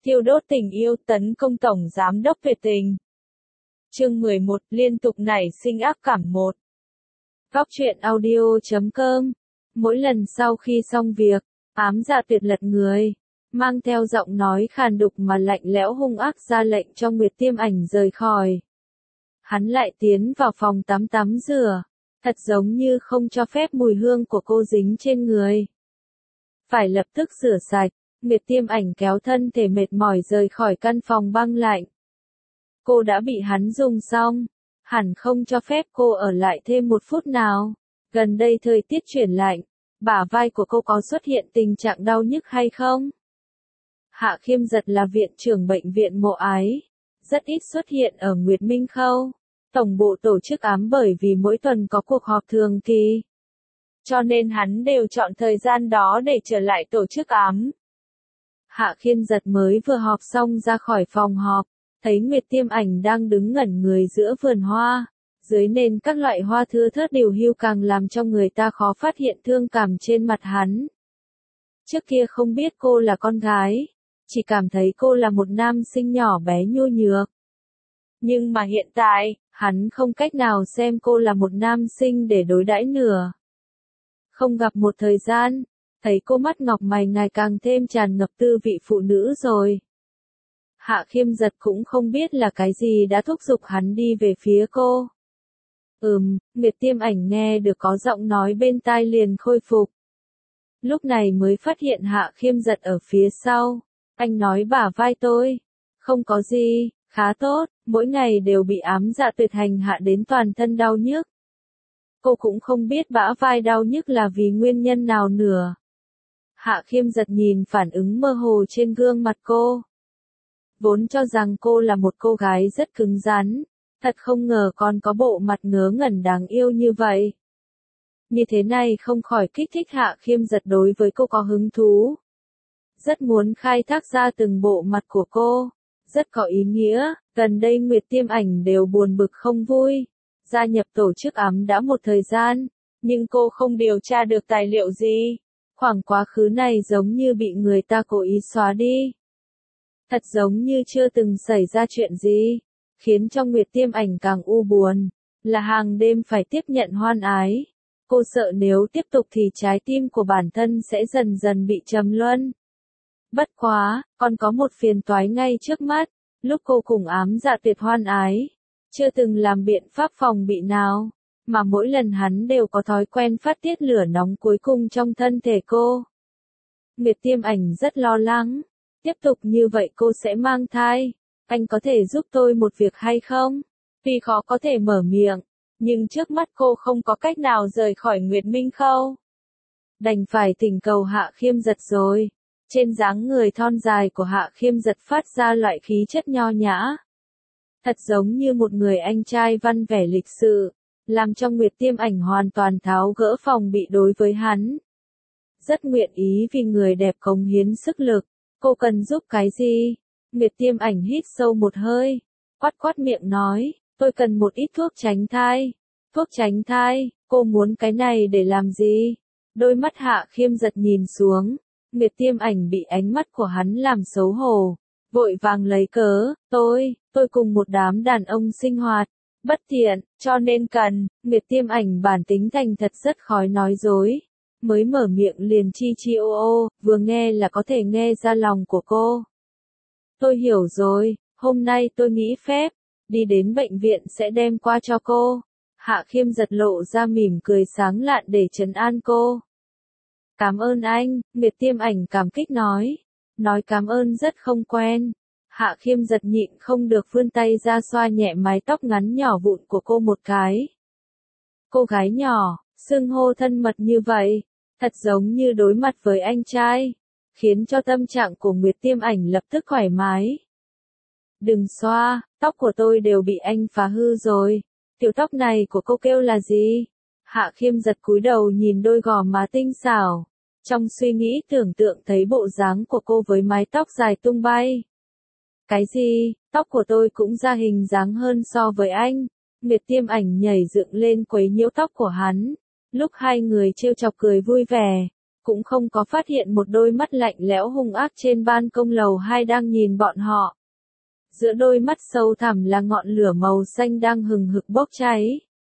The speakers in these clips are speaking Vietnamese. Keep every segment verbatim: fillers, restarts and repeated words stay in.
Thiêu đốt tình yêu tấn công Tổng Giám đốc Tuyệt Tình. Chương mười một, liên tục nảy sinh ác cảm một. Góc truyện audio chấm com. Mỗi lần sau khi xong việc, Ám Dạ Tuyệt lật người, mang theo giọng nói khàn đục mà lạnh lẽo hung ác ra lệnh cho Nguyệt Tiêm Ảnh rời khỏi. Hắn lại tiến vào phòng tắm tắm rửa, thật giống như không cho phép mùi hương của cô dính trên người. Phải lập tức rửa sạch. Nguyệt Tiêm Ảnh kéo thân thể mệt mỏi rời khỏi căn phòng băng lạnh. Cô đã bị hắn dùng xong, hẳn không cho phép cô ở lại thêm một phút nào. Gần đây thời tiết chuyển lạnh, bả vai của cô có xuất hiện tình trạng đau nhức hay không? Hạ Khiêm Giật là viện trưởng bệnh viện Mộ Ái, rất ít xuất hiện ở Nguyệt Minh Khâu. Tổng bộ tổ chức ám bởi vì mỗi tuần có cuộc họp thường kỳ. Cho nên hắn đều chọn thời gian đó để trở lại tổ chức ám. Hạ Khiêm Giật mới vừa họp xong ra khỏi phòng họp, thấy Nguyệt Tiêm Ảnh đang đứng ngẩn người giữa vườn hoa, dưới nền các loại hoa thưa thớt điều hưu càng làm cho người ta khó phát hiện thương cảm trên mặt hắn. Trước kia không biết cô là con gái, chỉ cảm thấy cô là một nam sinh nhỏ bé nhu nhược. Nhưng mà hiện tại, hắn không cách nào xem cô là một nam sinh để đối đãi nữa. Không gặp một thời gian, thấy cô mắt ngọc mày ngày càng thêm tràn ngập tư vị phụ nữ rồi. Hạ Khiêm Giật cũng không biết là cái gì đã thúc giục hắn đi về phía cô. Ừm, Nguyệt Tiêm Ảnh nghe được có giọng nói bên tai liền khôi phục. Lúc này mới phát hiện Hạ Khiêm Giật ở phía sau. Anh nói bả vai tôi. Không có gì, khá tốt, mỗi ngày đều bị Ám Dạ Tuyệt hành hạ đến toàn thân đau nhức. Cô cũng không biết bả vai đau nhức là vì nguyên nhân nào nữa. Hạ Khiêm Giật nhìn phản ứng mơ hồ trên gương mặt cô. Vốn cho rằng cô là một cô gái rất cứng rắn, thật không ngờ còn có bộ mặt ngớ ngẩn đáng yêu như vậy. Như thế này không khỏi kích thích Hạ Khiêm Giật đối với cô có hứng thú. Rất muốn khai thác ra từng bộ mặt của cô, rất có ý nghĩa. Gần đây Nguyệt Tiêm Ảnh đều buồn bực không vui. Gia nhập tổ chức ám đã một thời gian, nhưng cô không điều tra được tài liệu gì. Khoảng quá khứ này giống như bị người ta cố ý xóa đi. Thật giống như chưa từng xảy ra chuyện gì, khiến cho Nguyệt Tiêm Ảnh càng u buồn, là hàng đêm phải tiếp nhận hoan ái. Cô sợ nếu tiếp tục thì trái tim của bản thân sẽ dần dần bị trầm luân. Bất quá, còn có một phiền toái ngay trước mắt, lúc cô cùng Ám Dạ Tuyệt hoan ái, chưa từng làm biện pháp phòng bị nào, mà mỗi lần hắn đều có thói quen phát tiết lửa nóng cuối cùng trong thân thể cô. Nguyệt Tiêm Ảnh rất lo lắng, tiếp tục như vậy cô sẽ mang thai, anh có thể giúp tôi một việc hay không? Tuy khó có thể mở miệng, nhưng trước mắt cô không có cách nào rời khỏi Nguyệt Minh Khâu. Đành phải thỉnh cầu Hạ Khiêm Giật rồi. Trên dáng người thon dài của Hạ Khiêm Giật phát ra loại khí chất nho nhã. Thật giống như một người anh trai văn vẻ lịch sự, làm cho Nguyệt Tiêm Ảnh hoàn toàn tháo gỡ phòng bị đối với hắn. Rất nguyện ý vì người đẹp cống hiến sức lực, cô cần giúp cái gì? Nguyệt Tiêm Ảnh hít sâu một hơi, quát quát miệng nói, tôi cần một ít thuốc tránh thai. Thuốc tránh thai, cô muốn cái này để làm gì? Đôi mắt Hạ Khiêm Giật nhìn xuống, Nguyệt Tiêm Ảnh bị ánh mắt của hắn làm xấu hổ, vội vàng lấy cớ, tôi, tôi cùng một đám đàn ông sinh hoạt, bất tiện, cho nên cần. Nguyệt Tiêm Ảnh bản tính thành thật rất khó nói dối, mới mở miệng liền chi chi ô ô, vừa nghe là có thể nghe ra lòng của cô. Tôi hiểu rồi, hôm nay tôi nghĩ phép, đi đến bệnh viện sẽ đem qua cho cô. Hạ Khiêm Giật lộ ra mỉm cười sáng lạn để trấn an cô. Cảm ơn anh, Nguyệt Tiêm Ảnh cảm kích nói. Nói cảm ơn rất không quen. Hạ Khiêm Giật nhịn không được vươn tay ra xoa nhẹ mái tóc ngắn nhỏ vụn của cô một cái. Cô gái nhỏ, xưng hô thân mật như vậy, thật giống như đối mặt với anh trai, khiến cho tâm trạng của Nguyệt Tiêm Ảnh lập tức thoải mái. Đừng xoa, tóc của tôi đều bị anh phá hư rồi. Tiểu tóc này của cô kêu là gì? Hạ Khiêm Giật cúi đầu nhìn đôi gò má tinh xảo, trong suy nghĩ tưởng tượng thấy bộ dáng của cô với mái tóc dài tung bay. Cái gì, tóc của tôi cũng ra hình dáng hơn so với anh. Nguyệt Tiêm Ảnh nhảy dựng lên quấy nhiễu tóc của hắn, lúc hai người trêu chọc cười vui vẻ, cũng không có phát hiện một đôi mắt lạnh lẽo hung ác trên ban công lầu hai đang nhìn bọn họ. Giữa đôi mắt sâu thẳm là ngọn lửa màu xanh đang hừng hực bốc cháy.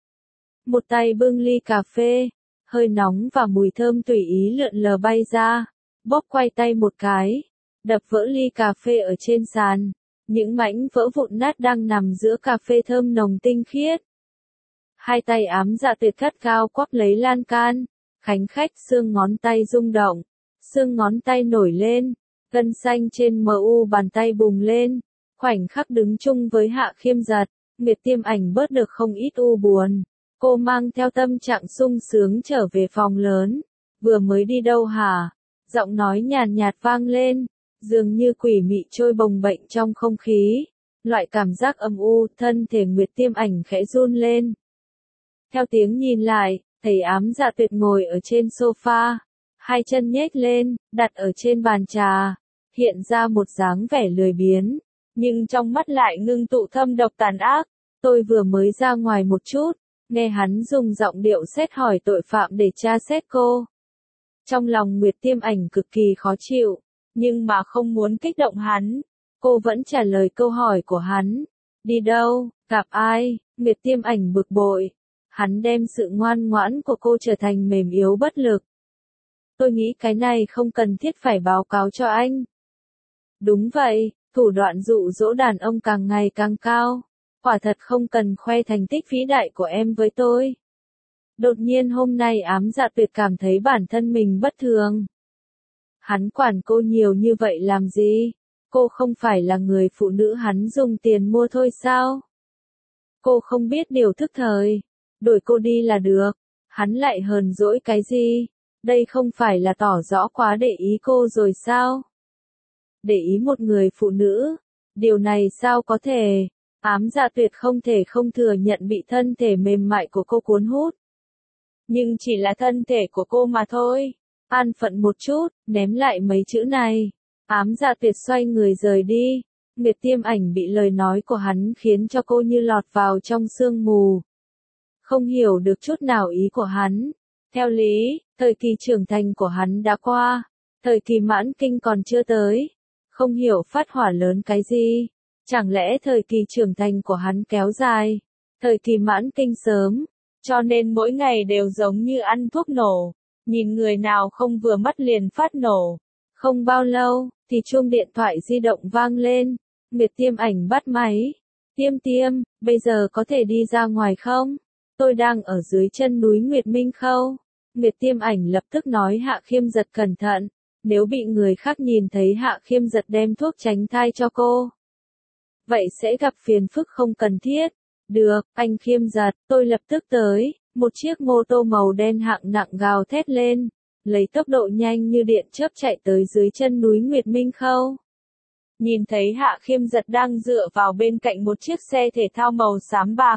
Một tay bưng ly cà phê, hơi nóng và mùi thơm tùy ý lượn lờ bay ra, bóp quay tay một cái, đập vỡ ly cà phê ở trên sàn, những mảnh vỡ vụn nát đang nằm giữa cà phê thơm nồng tinh khiết. Hai tay ám dạ tuyệt cắt cao quắp lấy lan can, khánh khách xương ngón tay rung động, xương ngón tay nổi lên, gân xanh trên mu bàn tay bùng lên, khoảnh khắc đứng chung với Hạ Khiêm Giật, Nguyệt Tiêm Ảnh bớt được không ít u buồn. Cô mang theo tâm trạng sung sướng trở về phòng lớn. Vừa mới đi đâu hả? Giọng nói nhàn nhạt vang lên, dường như quỷ mị trôi bồng bềnh trong không khí. Loại cảm giác âm u, thân thể Nguyệt Tiêm Ảnh khẽ run lên. Theo tiếng nhìn lại, thấy Ám Dạ Tuyệt ngồi ở trên sofa, hai chân nhếch lên, đặt ở trên bàn trà, hiện ra một dáng vẻ lười biếng, nhưng trong mắt lại ngưng tụ thâm độc tàn ác. Tôi vừa mới ra ngoài một chút. Nghe hắn dùng giọng điệu xét hỏi tội phạm để tra xét cô. Trong lòng Nguyệt Tiêm Ảnh cực kỳ khó chịu, nhưng mà không muốn kích động hắn. Cô vẫn trả lời câu hỏi của hắn. Đi đâu, gặp ai, Nguyệt Tiêm Ảnh bực bội. Hắn đem sự ngoan ngoãn của cô trở thành mềm yếu bất lực. Tôi nghĩ cái này không cần thiết phải báo cáo cho anh. Đúng vậy, thủ đoạn dụ dỗ đàn ông càng ngày càng cao. Quả thật không cần khoe thành tích vĩ đại của em với tôi. Đột nhiên hôm nay Ám Dạ Tuyệt cảm thấy bản thân mình bất thường. Hắn quản cô nhiều như vậy làm gì? Cô không phải là người phụ nữ hắn dùng tiền mua thôi sao? Cô không biết điều thức thời. Đuổi cô đi là được. Hắn lại hờn dỗi cái gì? Đây không phải là tỏ rõ quá để ý cô rồi sao? Để ý một người phụ nữ? Điều này sao có thể? Ám Dạ Tuyệt không thể không thừa nhận bị thân thể mềm mại của cô cuốn hút. Nhưng chỉ là thân thể của cô mà thôi. An phận một chút, ném lại mấy chữ này. Ám Dạ Tuyệt xoay người rời đi. Nguyệt Tiêm Ảnh bị lời nói của hắn khiến cho cô như lọt vào trong sương mù. Không hiểu được chút nào ý của hắn. Theo lý, thời kỳ trưởng thành của hắn đã qua. Thời kỳ mãn kinh còn chưa tới. Không hiểu phát hỏa lớn cái gì. Chẳng lẽ thời kỳ trưởng thành của hắn kéo dài, thời kỳ mãn kinh sớm, cho nên mỗi ngày đều giống như ăn thuốc nổ, nhìn người nào không vừa mắt liền phát nổ. Không bao lâu, thì chuông điện thoại di động vang lên, Nguyệt Tiêm Ảnh bắt máy. Tiêm Tiêm, bây giờ có thể đi ra ngoài không? Tôi đang ở dưới chân núi Nguyệt Minh Khâu. Nguyệt Tiêm Ảnh lập tức nói Hạ Khiêm Giật cẩn thận, nếu bị người khác nhìn thấy Hạ Khiêm Giật đem thuốc tránh thai cho cô. Vậy sẽ gặp phiền phức không cần thiết. Được, anh Khiêm Giật, tôi lập tức tới. Một chiếc mô tô màu đen hạng nặng gào thét lên, lấy tốc độ nhanh như điện chớp chạy tới dưới chân núi Nguyệt Minh Khâu. Nhìn thấy Hạ Khiêm Giật đang dựa vào bên cạnh một chiếc xe thể thao màu xám bạc.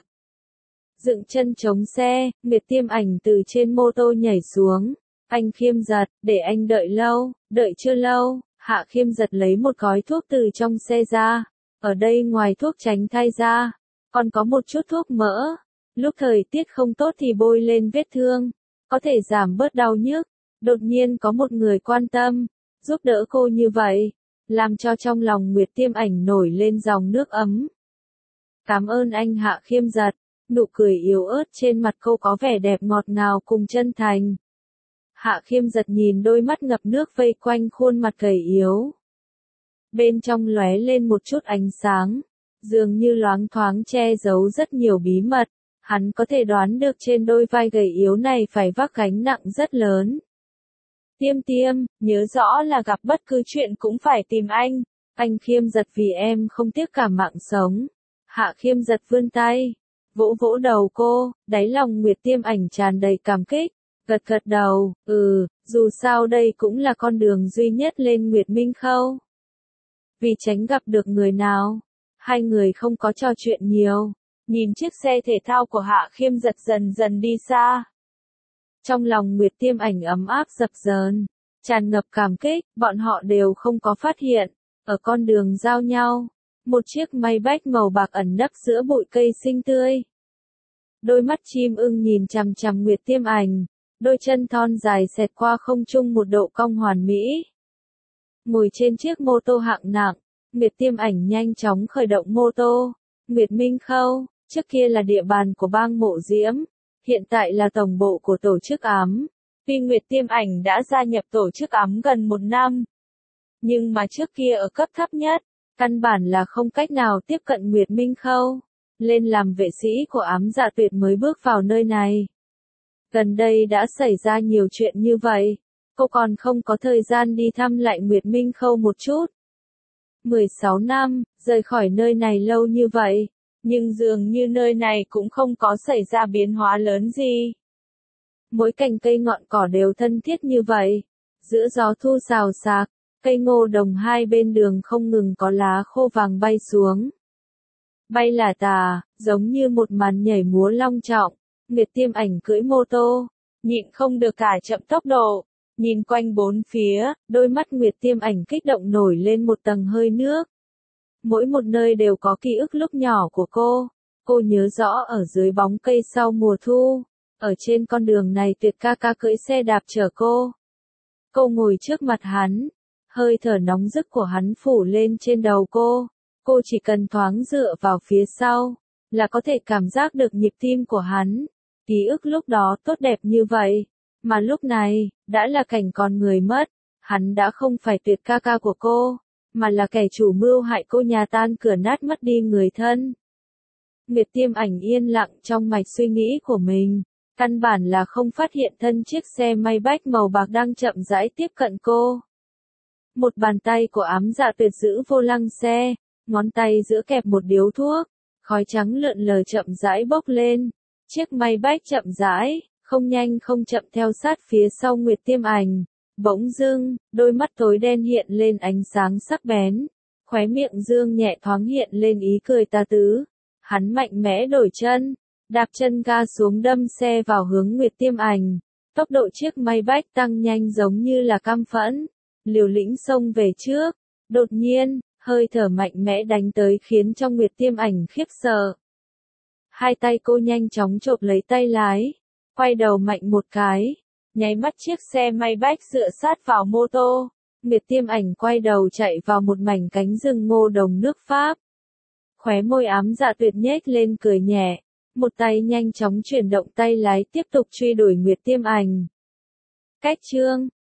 Dựng chân chống xe, Nguyệt Tiêm Ảnh từ trên mô tô nhảy xuống. Anh Khiêm Giật, để anh đợi lâu, đợi chưa lâu. Hạ Khiêm Giật lấy một gói thuốc từ trong xe ra. Ở đây ngoài thuốc tránh thai ra, còn có một chút thuốc mỡ. Lúc thời tiết không tốt thì bôi lên vết thương, có thể giảm bớt đau nhức. Đột nhiên có một người quan tâm, giúp đỡ cô như vậy, làm cho trong lòng Nguyệt Tiêm Ảnh nổi lên dòng nước ấm. Cảm ơn anh Hạ Khiêm Giật, nụ cười yếu ớt trên mặt cô có vẻ đẹp ngọt ngào cùng chân thành. Hạ Khiêm Giật nhìn đôi mắt ngập nước vây quanh khuôn mặt gầy yếu. Bên trong lóe lên một chút ánh sáng, dường như loáng thoáng che giấu rất nhiều bí mật. Hắn có thể đoán được trên đôi vai gầy yếu này phải vác gánh nặng rất lớn. Tiêm Tiêm, nhớ rõ là gặp bất cứ chuyện cũng phải tìm anh. Anh Khiêm Giật vì em không tiếc cả mạng sống. Hạ Khiêm Giật vươn tay, vỗ vỗ đầu cô, đáy lòng Nguyệt Tiêm Ảnh tràn đầy cảm kích. Gật gật đầu, ừ, dù sao đây cũng là con đường duy nhất lên Nguyệt Minh Khâu. Vì tránh gặp được người nào, hai người không có trò chuyện nhiều, nhìn chiếc xe thể thao của Hạ Khiêm Giật dần dần đi xa. Trong lòng Nguyệt Tiêm Ảnh ấm áp dập dờn, tràn ngập cảm kích, bọn họ đều không có phát hiện, ở con đường giao nhau, một chiếc Maybach màu bạc ẩn nấp giữa bụi cây xinh tươi. Đôi mắt chim ưng nhìn chằm chằm Nguyệt Tiêm Ảnh, đôi chân thon dài xẹt qua không trung một độ cong hoàn mỹ. Ngồi trên chiếc mô tô hạng nặng, Nguyệt Tiêm Ảnh nhanh chóng khởi động mô tô. Nguyệt Minh Khâu, trước kia là địa bàn của bang Mộ Diễm, hiện tại là tổng bộ của tổ chức ám. Tuy Nguyệt Tiêm Ảnh đã gia nhập tổ chức ám gần một năm, nhưng mà trước kia ở cấp thấp nhất, căn bản là không cách nào tiếp cận Nguyệt Minh Khâu. Lên làm vệ sĩ của ám Dạ Tuyệt mới bước vào nơi này. Gần đây đã xảy ra nhiều chuyện như vậy, cô còn không có thời gian đi thăm lại Nguyệt Minh Khâu một chút. mười sáu năm, rời khỏi nơi này lâu như vậy, nhưng dường như nơi này cũng không có xảy ra biến hóa lớn gì. Mỗi cành cây ngọn cỏ đều thân thiết như vậy, giữa gió thu xào xạc, cây ngô đồng hai bên đường không ngừng có lá khô vàng bay xuống. Bay là tà, giống như một màn nhảy múa long trọng. Nguyệt Tiêm Ảnh cưỡi mô tô, nhịn không được cả chậm tốc độ, nhìn quanh bốn phía, đôi mắt Nguyệt Tiêm Ảnh kích động nổi lên một tầng hơi nước. Mỗi một nơi đều có ký ức lúc nhỏ của cô, cô nhớ rõ ở dưới bóng cây sau mùa thu, ở trên con đường này Tuyệt ca ca cưỡi xe đạp chở cô. Cô ngồi trước mặt hắn, hơi thở nóng rực của hắn phủ lên trên đầu cô, cô chỉ cần thoáng dựa vào phía sau, là có thể cảm giác được nhịp tim của hắn. Ký ức lúc đó tốt đẹp như vậy, mà lúc này, đã là cảnh con người mất, hắn đã không phải Tuyệt ca ca của cô, mà là kẻ chủ mưu hại cô nhà tan cửa nát mất đi người thân. Nguyệt Tiêm Ảnh yên lặng trong mạch suy nghĩ của mình, căn bản là không phát hiện thân chiếc xe Maybach màu bạc đang chậm rãi tiếp cận cô. Một bàn tay của ám Dạ Tuyệt giữ vô lăng xe, ngón tay giữa kẹp một điếu thuốc, khói trắng lượn lờ chậm rãi bốc lên. Chiếc Maybach chậm rãi, không nhanh không chậm theo sát phía sau Nguyệt Tiêm Ảnh. Bỗng dưng, đôi mắt tối đen hiện lên ánh sáng sắc bén. Khóe miệng Dương nhẹ thoáng hiện lên ý cười tà tứ. Hắn mạnh mẽ đổi chân, đạp chân ga xuống đâm xe vào hướng Nguyệt Tiêm Ảnh. Tốc độ chiếc Maybach tăng nhanh giống như là căm phẫn, liều lĩnh xông về trước. Đột nhiên, hơi thở mạnh mẽ đánh tới khiến cho Nguyệt Tiêm Ảnh khiếp sợ. Hai tay cô nhanh chóng chộp lấy tay lái, quay đầu mạnh một cái, nháy mắt chiếc xe Maybach dựa sát vào mô tô. Nguyệt Tiêm Ảnh quay đầu chạy vào một mảnh cánh rừng ngô đồng nước Pháp. Khóe môi ám Dạ Tuyệt nhếch lên cười nhẹ, một tay nhanh chóng chuyển động tay lái tiếp tục truy đuổi Nguyệt Tiêm Ảnh. Cách chương